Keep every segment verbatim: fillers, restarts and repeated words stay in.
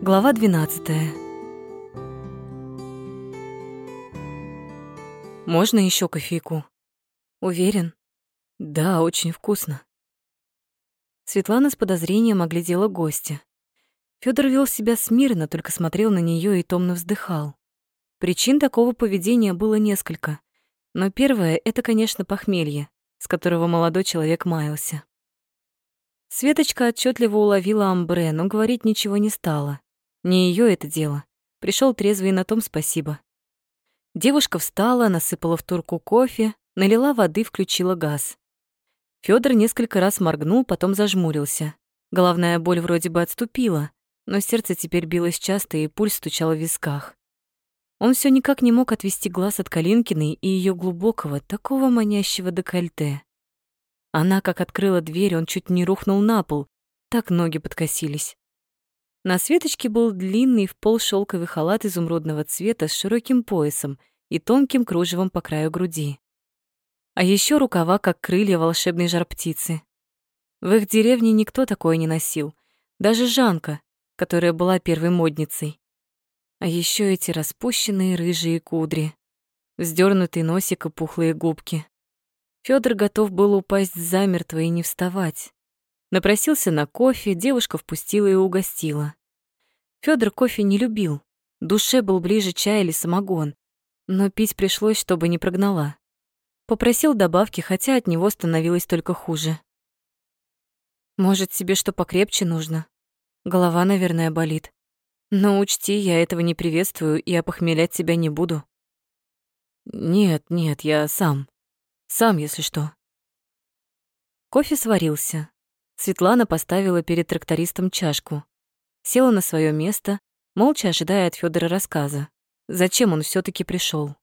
Глава двенадцатая. Можно еще кофейку? Уверен? Да, очень вкусно. Светлана с подозрением оглядела гостя. Фёдор вел себя смирно, только смотрел на нее и томно вздыхал. Причин такого поведения было несколько, но первое — это, конечно, похмелье, с которого молодой человек маялся. Светочка отчетливо уловила амбре, но говорить ничего не стала. Не ее это дело. Пришел трезвый, и на том спасибо. Девушка встала, насыпала в турку кофе, налила воды, включила газ. Фёдор несколько раз моргнул, потом зажмурился. Головная боль вроде бы отступила, но сердце теперь билось часто, и пульс стучал в висках. Он все никак не мог отвести глаз от Калинкиной и ее глубокого, такого манящего декольте. Она, как открыла дверь, он чуть не рухнул на пол, так ноги подкосились. На Светочке был длинный в пол шелковый халат изумрудного цвета с широким поясом и тонким кружевом по краю груди. А еще рукава, как крылья волшебной жар-птицы. В их деревне никто такое не носил, даже Жанка, которая была первой модницей. А еще эти распущенные рыжие кудри, вздернутый носик и пухлые губки. Фёдор готов был упасть замертво и не вставать. Напросился на кофе, девушка впустила и угостила. Фёдор кофе не любил, душе был ближе чай или самогон, но пить пришлось, чтобы не прогнала. Попросил добавки, хотя от него становилось только хуже. «Может, тебе что покрепче нужно? Голова, наверное, болит. Но учти, я этого не приветствую и опохмелять тебя не буду». «Нет, нет, я сам. Сам, если что». Кофе сварился. Светлана поставила перед трактористом чашку. Села на свое место, молча ожидая от Фёдора рассказа. Зачем он все таки пришел?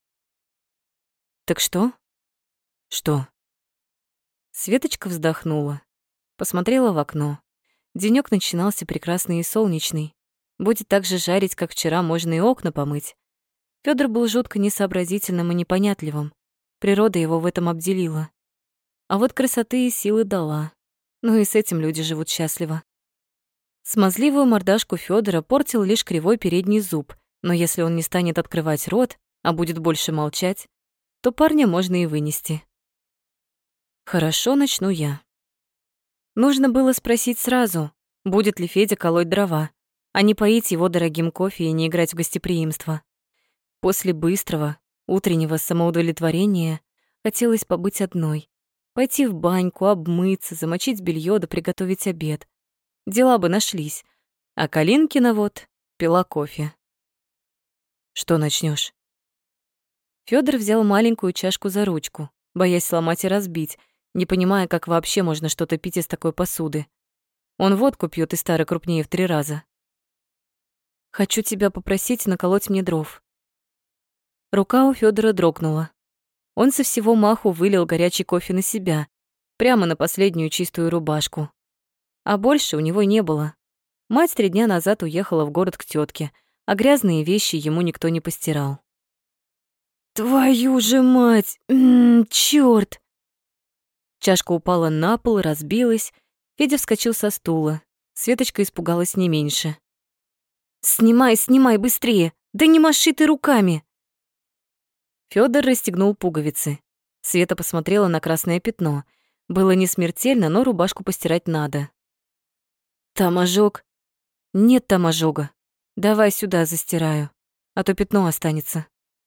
«Так что?» «Что?» Светочка вздохнула, посмотрела в окно. Денёк начинался прекрасный и солнечный. Будет так же жарить, как вчера, можно и окна помыть. Фёдор был жутко несообразительным и непонятливым. Природа его в этом обделила. А вот красоты и силы дала. Ну и с этим люди живут счастливо. Смазливую мордашку Фёдора портил лишь кривой передний зуб, но если он не станет открывать рот, а будет больше молчать, то парня можно и вынести. Хорошо, начну я. Нужно было спросить сразу, будет ли Федя колоть дрова, а не поить его дорогим кофе и не играть в гостеприимство. После быстрого, утреннего самоудовлетворения хотелось побыть одной. Пойти в баньку, обмыться, замочить белье да приготовить обед. Дела бы нашлись. А Калинкина вот пила кофе. Что начнешь? Фёдор взял маленькую чашку за ручку, боясь сломать и разбить, не понимая, как вообще можно что-то пить из такой посуды. Он водку пьет и старый крупнее в три раза. Хочу тебя попросить наколоть мне дров. Рука у Фёдора дрогнула. Он со всего маху вылил горячий кофе на себя, прямо на последнюю чистую рубашку. А больше у него не было. Мать три дня назад уехала в город к тётке, а грязные вещи ему никто не постирал. «Твою же мать! М-м, чёрт!» Чашка упала на пол и разбилась. Федя вскочил со стула. Светочка испугалась не меньше. «Снимай, снимай, быстрее! Да не маши ты руками!» Фёдор расстегнул пуговицы. Света посмотрела на красное пятно. Было не смертельно, но рубашку постирать надо. «Там ожог?» «Нет там ожога. Давай сюда застираю, а то пятно останется».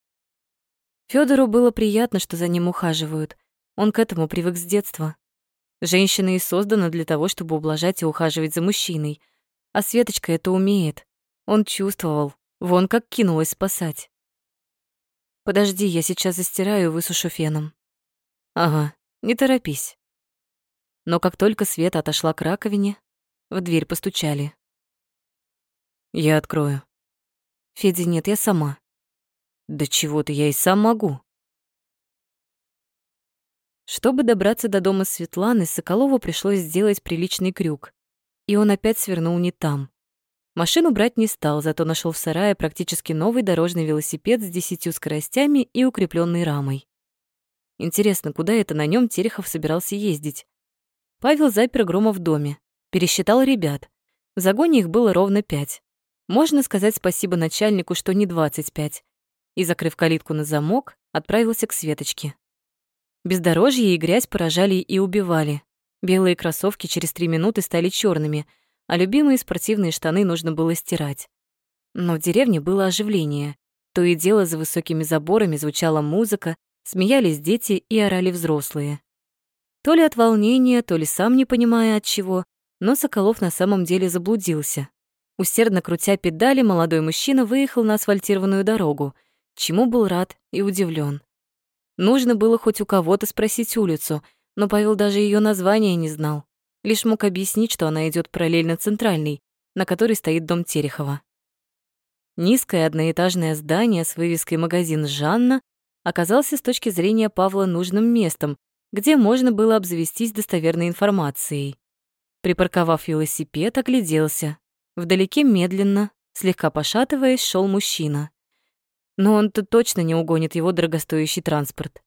Фёдору было приятно, что за ним ухаживают. Он к этому привык с детства. Женщина и создана для того, чтобы ублажать и ухаживать за мужчиной. А Светочка это умеет. Он чувствовал, вон как кинулась спасать. «Подожди, я сейчас застираю и высушу феном». «Ага, не торопись». Но как только Света отошла к раковине, в дверь постучали. «Я открою». «Федя, нет, я сама». «Да чего ты, я и сам могу». Чтобы добраться до дома Светланы, Соколову пришлось сделать приличный крюк, и он опять свернул не там. Машину брать не стал, зато нашел в сарае практически новый дорожный велосипед с десятью скоростями и укрепленной рамой. Интересно, куда это на нем Терехов собирался ездить? Павел запер Грома в доме, пересчитал ребят. В загоне их было ровно пять. Можно сказать спасибо начальнику, что не двадцать пять, и, закрыв калитку на замок, отправился к Светочке. Бездорожье и грязь поражали и убивали. Белые кроссовки через три минуты стали черными, а любимые спортивные штаны нужно было стирать. Но в деревне было оживление. То и дело за высокими заборами звучала музыка, смеялись дети и орали взрослые. То ли от волнения, то ли сам не понимая от чего, но Соколов на самом деле заблудился. Усердно крутя педали, молодой мужчина выехал на асфальтированную дорогу, чему был рад и удивлен. Нужно было хоть у кого-то спросить улицу, но Павел даже ее название не знал. Лишь мог объяснить, что она идет параллельно центральной, на которой стоит дом Терехова. Низкое одноэтажное здание с вывеской «Магазин Жанна» оказался с точки зрения Павла нужным местом, где можно было обзавестись достоверной информацией. Припарковав велосипед, огляделся. Вдалеке медленно, слегка пошатываясь, шел мужчина. Но он-то точно не угонит его дорогостоящий транспорт.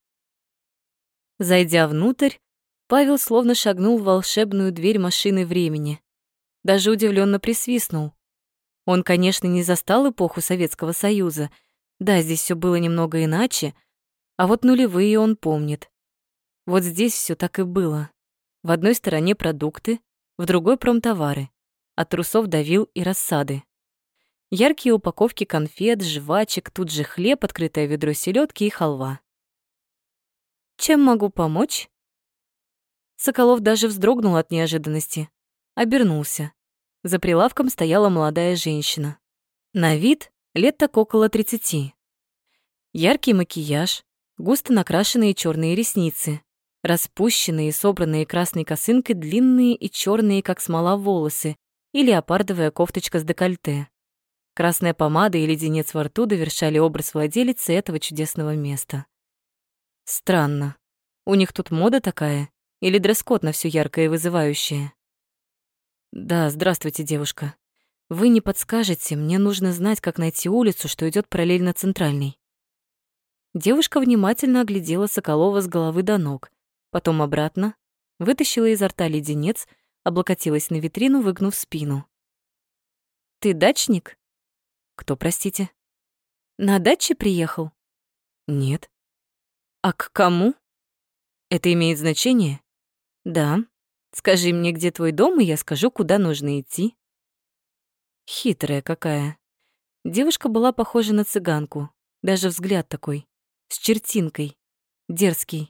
Зайдя внутрь, Павел словно шагнул в волшебную дверь машины времени. Даже удивленно присвистнул. Он, конечно, не застал эпоху Советского Союза. Да, здесь все было немного иначе, а вот нулевые он помнит. Вот здесь все так и было. В одной стороне продукты, в другой промтовары. От трусов до вил и рассады. Яркие упаковки конфет, жвачек, тут же хлеб, открытое ведро селедки и халва. «Чем могу помочь?» Соколов даже вздрогнул от неожиданности. Обернулся. За прилавком стояла молодая женщина. На вид лет так около тридцати. Яркий макияж, густо накрашенные черные ресницы, распущенные и собранные красной косынкой длинные и черные, как смола, волосы и леопардовая кофточка с декольте. Красная помада и леденец во рту довершали образ владелицы этого чудесного места. Странно. У них тут мода такая? Или дресс-код на всё яркое и вызывающее? Да, здравствуйте, девушка. Вы не подскажете, мне нужно знать, как найти улицу, что идёт параллельно центральной. Девушка внимательно оглядела Соколова с головы до ног, потом обратно, вытащила изо рта леденец, облокотилась на витрину, выгнув спину. Ты дачник? Кто, простите? На даче приехал? Нет. А к кому? Это имеет значение? Да. Скажи мне, где твой дом, и я скажу, куда нужно идти. Хитрая какая. Девушка была похожа на цыганку. Даже взгляд такой, с чертинкой, дерзкий.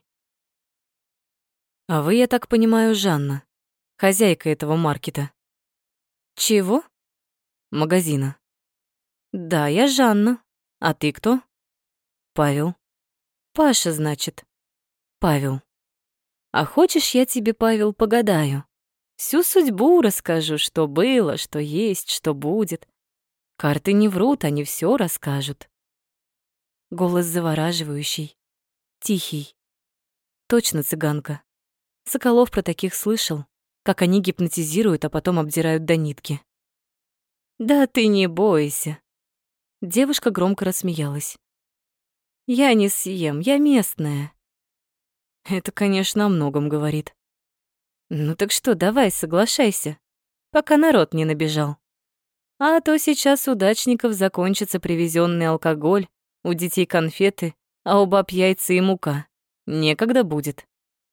А вы, я так понимаю, Жанна, хозяйка этого маркета. Чего? Магазина. Да, я Жанна. А ты кто? Павел. Паша, значит. Павел. А хочешь, я тебе, Павел, погадаю? Всю судьбу расскажу, что было, что есть, что будет. Карты не врут, они все расскажут. Голос завораживающий, тихий. Точно цыганка. Соколов про таких слышал, как они гипнотизируют, а потом обдирают до нитки. Да ты не бойся. Девушка громко рассмеялась. Я не съем, я местная. Это, конечно, о многом говорит. Ну так что, давай, соглашайся, пока народ не набежал. А то сейчас у дачников закончится привезенный алкоголь, у детей конфеты, а у баб яйца и мука. Некогда будет.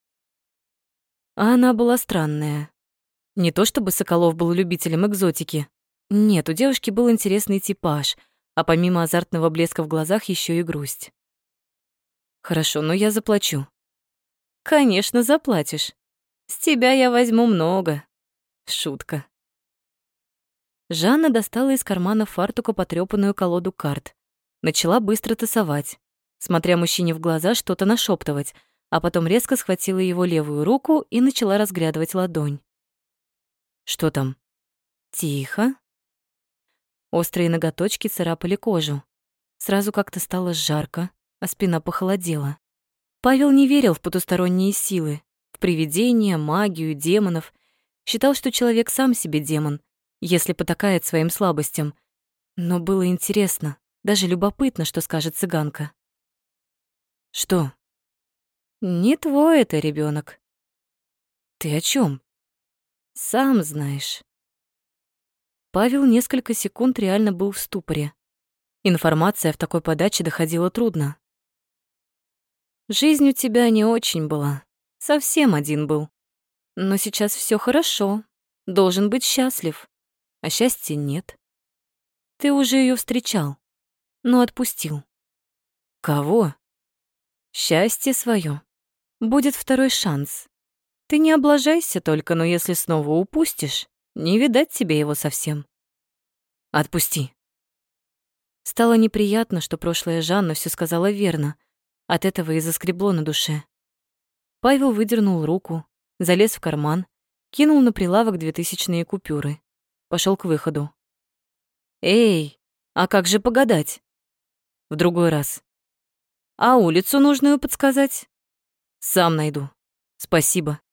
А она была странная. Не то чтобы Соколов был любителем экзотики. Нет, у девушки был интересный типаж, а помимо азартного блеска в глазах еще и грусть. Хорошо, но я заплачу. Конечно, заплатишь. С тебя я возьму много. Шутка. Жанна достала из кармана фартука потрёпанную колоду карт. Начала быстро тасовать, смотря мужчине в глаза, что-то нашептывать, а потом резко схватила его левую руку и начала разглядывать ладонь. Что там? Тихо. Острые ноготочки царапали кожу. Сразу как-то стало жарко, а спина похолодела. Павел не верил в потусторонние силы, в привидения, магию, демонов. Считал, что человек сам себе демон, если потакает своим слабостям. Но было интересно, даже любопытно, что скажет цыганка. Что? Не твой это ребенок. Ты о чем? Сам знаешь. Павел несколько секунд реально был в ступоре. Информация в такой подаче доходила трудно. Жизнь у тебя не очень была. Совсем один был. Но сейчас все хорошо. Должен быть счастлив. А счастья нет. Ты уже ее встречал, но отпустил. Кого? Счастье свое. Будет второй шанс. Ты не облажайся только, но если снова упустишь, не видать тебе его совсем. Отпусти. Стало неприятно, что прошлая Жанна все сказала верно. От этого и заскребло на душе. Павел выдернул руку, залез в карман, кинул на прилавок двухтысячные купюры. Пошел к выходу. «Эй, а как же погадать?» «В другой раз». «А улицу нужную подсказать?» «Сам найду. Спасибо».